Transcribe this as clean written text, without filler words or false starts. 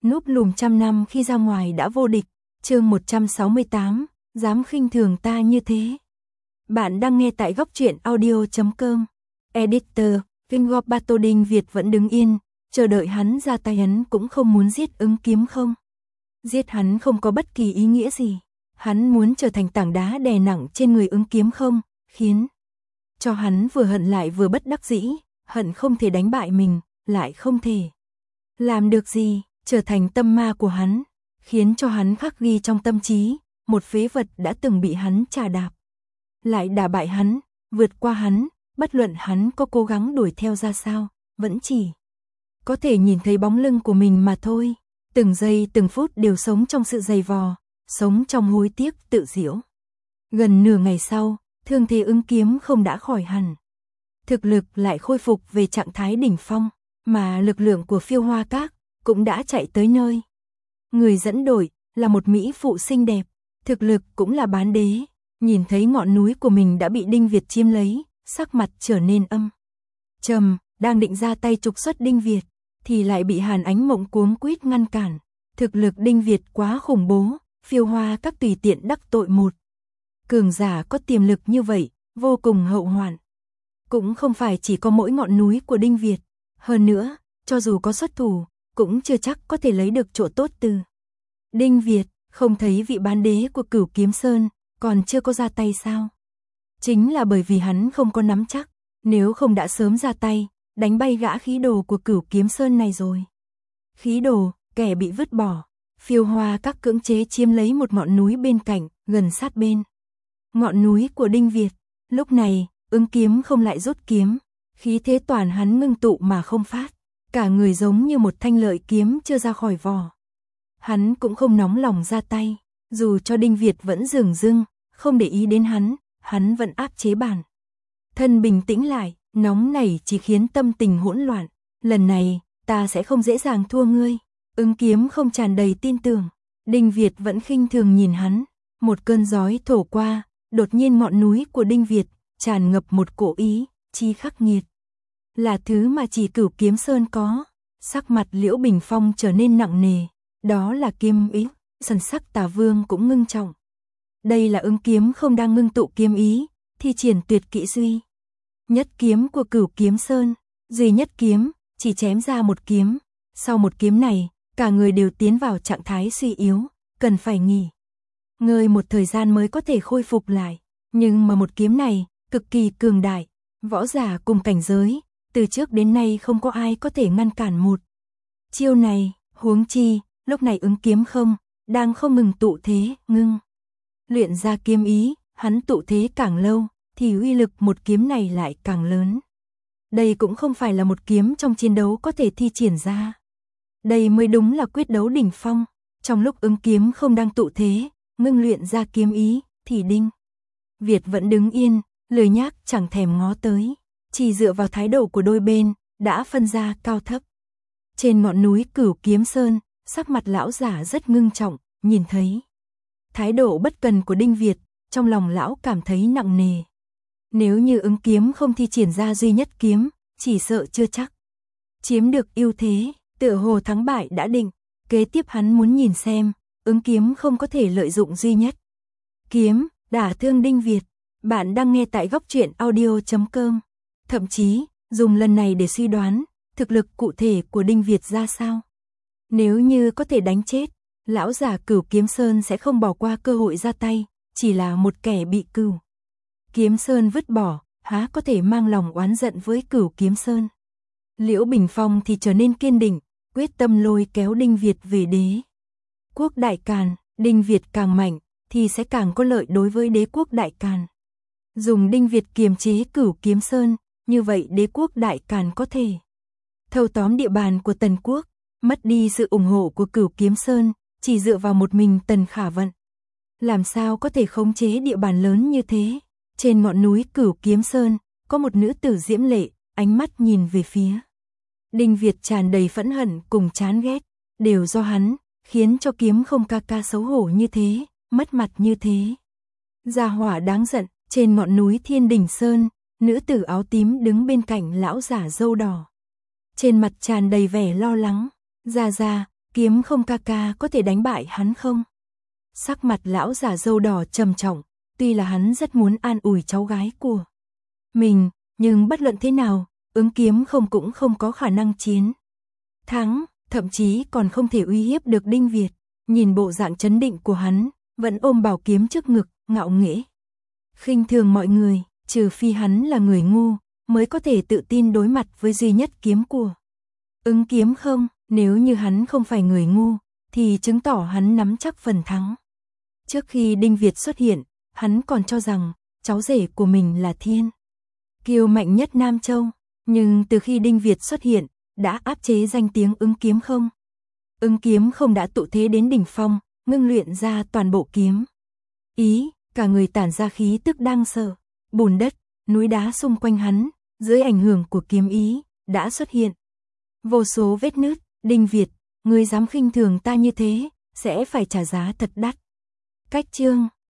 Núp lùm trăm năm khi ra ngoài đã vô địch. Chương 168, dám khinh thường ta như thế. Bạn đang nghe tại góc truyện audio.com. Editor, Vingorp Batoding Việt vẫn đứng yên, chờ đợi hắn ra tay. Hắn cũng không muốn giết Ứng Kiếm không. Giết hắn không có bất kỳ ý nghĩa gì. Hắn muốn trở thành tảng đá đè nặng trên người Ứng Kiếm không, khiến cho hắn vừa hận lại vừa bất đắc dĩ, hận không thể đánh bại mình, lại không thể làm được gì, trở thành tâm ma của hắn, khiến cho hắn khắc ghi trong tâm trí, một phế vật đã từng bị hắn trà đạp, lại đả bại hắn, vượt qua hắn, bất luận hắn có cố gắng đuổi theo ra sao, vẫn chỉ có thể nhìn thấy bóng lưng của mình mà thôi. Từng giây từng phút đều sống trong sự dày vò, sống trong hối tiếc tự giễu. Gần nửa ngày sau, thương thế Ứng Kiếm không đã khỏi hẳn. Thực lực lại khôi phục về trạng thái đỉnh phong, mà lực lượng của Phiêu Hoa Các cũng đã chạy tới nơi. Người dẫn đội là một mỹ phụ xinh đẹp, thực lực cũng là bán đế, nhìn thấy ngọn núi của mình đã bị Đinh Việt chiếm lấy, sắc mặt trở nên âm trầm, đang định ra tay trục xuất Đinh Việt, thì lại bị Hàn Ánh Mộng cuống quýt ngăn cản. Thực lực Đinh Việt quá khủng bố, Phiêu Hoa Các tùy tiện đắc tội một cường giả có tiềm lực như vậy, vô cùng hậu hoạn. Cũng không phải chỉ có mỗi ngọn núi của Đinh Việt, hơn nữa, cho dù có xuất thủ, cũng chưa chắc có thể lấy được chỗ tốt từ Đinh Việt. Không thấy vị bán đế của Cửu Kiếm Sơn còn chưa có ra tay sao? Chính là bởi vì hắn không có nắm chắc, nếu không đã sớm ra tay, đánh bay gã khí đồ của Cửu Kiếm Sơn này rồi. Khí đồ, kẻ bị vứt bỏ, Phiêu Hoa Các cưỡng chế chiếm lấy một ngọn núi bên cạnh, gần sát bên ngọn núi của Đinh Việt. Lúc này, Ứng Kiếm không lại rút kiếm, khí thế toàn hắn ngưng tụ mà không phát, cả người giống như một thanh lợi kiếm chưa ra khỏi vỏ. Hắn cũng không nóng lòng ra tay, dù cho Đinh Việt vẫn dửng dưng, không để ý đến hắn vẫn áp chế bản thân bình tĩnh lại, nóng nảy chỉ khiến tâm tình hỗn loạn. Lần này, ta sẽ không dễ dàng thua ngươi. Ứng Kiếm không tràn đầy tin tưởng, Đinh Việt vẫn khinh thường nhìn hắn. Một cơn gió thổi qua, đột nhiên ngọn núi của Đinh Việt tràn ngập một cổ ý chí khắc nghiệt, là thứ mà chỉ Cửu Kiếm Sơn có. Sắc mặt Liễu Bình Phong trở nên nặng nề, đó là kiếm ý. Thần sắc Tà Vương cũng ngưng trọng. Đây là Ứng Kiếm không đang ngưng tụ kiếm ý, thi triển tuyệt kỹ duy nhất kiếm của Cửu Kiếm Sơn. Duy nhất kiếm, chỉ chém ra một kiếm, sau một kiếm này, cả người đều tiến vào trạng thái suy yếu, cần phải nghỉ ngơi một thời gian mới có thể khôi phục lại. Nhưng mà một kiếm này, cực kỳ cường đại, võ giả cùng cảnh giới, từ trước đến nay không có ai có thể ngăn cản một chiêu này. Huống chi, lúc này Ứng Kiếm không đang không ngừng tụ thế, ngưng luyện ra kiếm ý, hắn tụ thế càng lâu, thì uy lực một kiếm này lại càng lớn. Đây cũng không phải là một kiếm trong chiến đấu có thể thi triển ra. Đây mới đúng là quyết đấu đỉnh phong. Trong lúc Ứng Kiếm không đang tụ thế, ngưng luyện ra kiếm ý, thì Đinh Việt vẫn đứng yên, lười nhác chẳng thèm ngó tới. Chỉ dựa vào thái độ của đôi bên, đã phân ra cao thấp. Trên ngọn núi Cửu Kiếm Sơn, sắc mặt lão giả rất ngưng trọng, nhìn thấy thái độ bất cần của Đinh Việt, trong lòng lão cảm thấy nặng nề. Nếu như Ứng Kiếm không thi triển ra duy nhất kiếm, chỉ sợ chưa chắc chiếm được ưu thế, tựa hồ thắng bại đã định. Kế tiếp hắn muốn nhìn xem, Ứng Kiếm không có thể lợi dụng duy nhất kiếm đả thương Đinh Việt. Bạn đang nghe tại góc truyện audio.com. Thậm chí, dùng lần này để suy đoán thực lực cụ thể của Đinh Việt ra sao. Nếu như có thể đánh chết, lão giả Cửu Kiếm Sơn sẽ không bỏ qua cơ hội ra tay, chỉ là một kẻ bị Cửu Kiếm Sơn vứt bỏ, há có thể mang lòng oán giận với Cửu Kiếm Sơn. Liễu Bình Phong thì trở nên kiên định, quyết tâm lôi kéo Đinh Việt về đế quốc Đại Càn. Đinh Việt càng mạnh, thì sẽ càng có lợi đối với đế quốc Đại Càn. Dùng Đinh Việt kiềm chế Cửu Kiếm Sơn, như vậy đế quốc Đại Càn có thể thâu tóm địa bàn của Tần quốc, mất đi sự ủng hộ của Cửu Kiếm Sơn, chỉ dựa vào một mình Tần Khả Vận. Làm sao có thể khống chế địa bàn lớn như thế? Trên ngọn núi Cửu Kiếm Sơn, có một nữ tử diễm lệ, ánh mắt nhìn về phía Đinh Việt tràn đầy phẫn hận cùng chán ghét, đều do hắn, khiến cho Kiếm không ca ca xấu hổ như thế, mất mặt như thế. Gia hỏa đáng giận. Trên ngọn núi Thiên Đình Sơn, nữ tử áo tím đứng bên cạnh lão giả râu đỏ, trên mặt tràn đầy vẻ lo lắng. Gia gia, Kiếm không ca ca có thể đánh bại hắn không? Sắc mặt lão già râu đỏ trầm trọng, tuy là hắn rất muốn an ủi cháu gái của mình, nhưng bất luận thế nào, Ứng Kiếm không cũng không có khả năng chiến thắng, thậm chí còn không thể uy hiếp được Đinh Việt. Nhìn bộ dạng trấn định của hắn, vẫn ôm bảo kiếm trước ngực, ngạo nghễ khinh thường mọi người, trừ phi hắn là người ngu, mới có thể tự tin đối mặt với duy nhất kiếm của Ứng Kiếm không. Nếu như hắn không phải người ngu, thì chứng tỏ hắn nắm chắc phần thắng. Trước khi Đinh Việt xuất hiện, hắn còn cho rằng cháu rể của mình là thiên kiêu mạnh nhất Nam Châu, nhưng từ khi Đinh Việt xuất hiện, đã áp chế danh tiếng Ứng Kiếm không. Ứng Kiếm không đã tụ thế đến đỉnh phong, ngưng luyện ra toàn bộ kiếm ý, cả người tản ra khí tức đáng sợ, bùn đất, núi đá xung quanh hắn, dưới ảnh hưởng của kiếm ý, đã xuất hiện vô số vết nứt. Đinh Việt, ngươi dám khinh thường ta như thế, sẽ phải trả giá thật đắt. Cách chương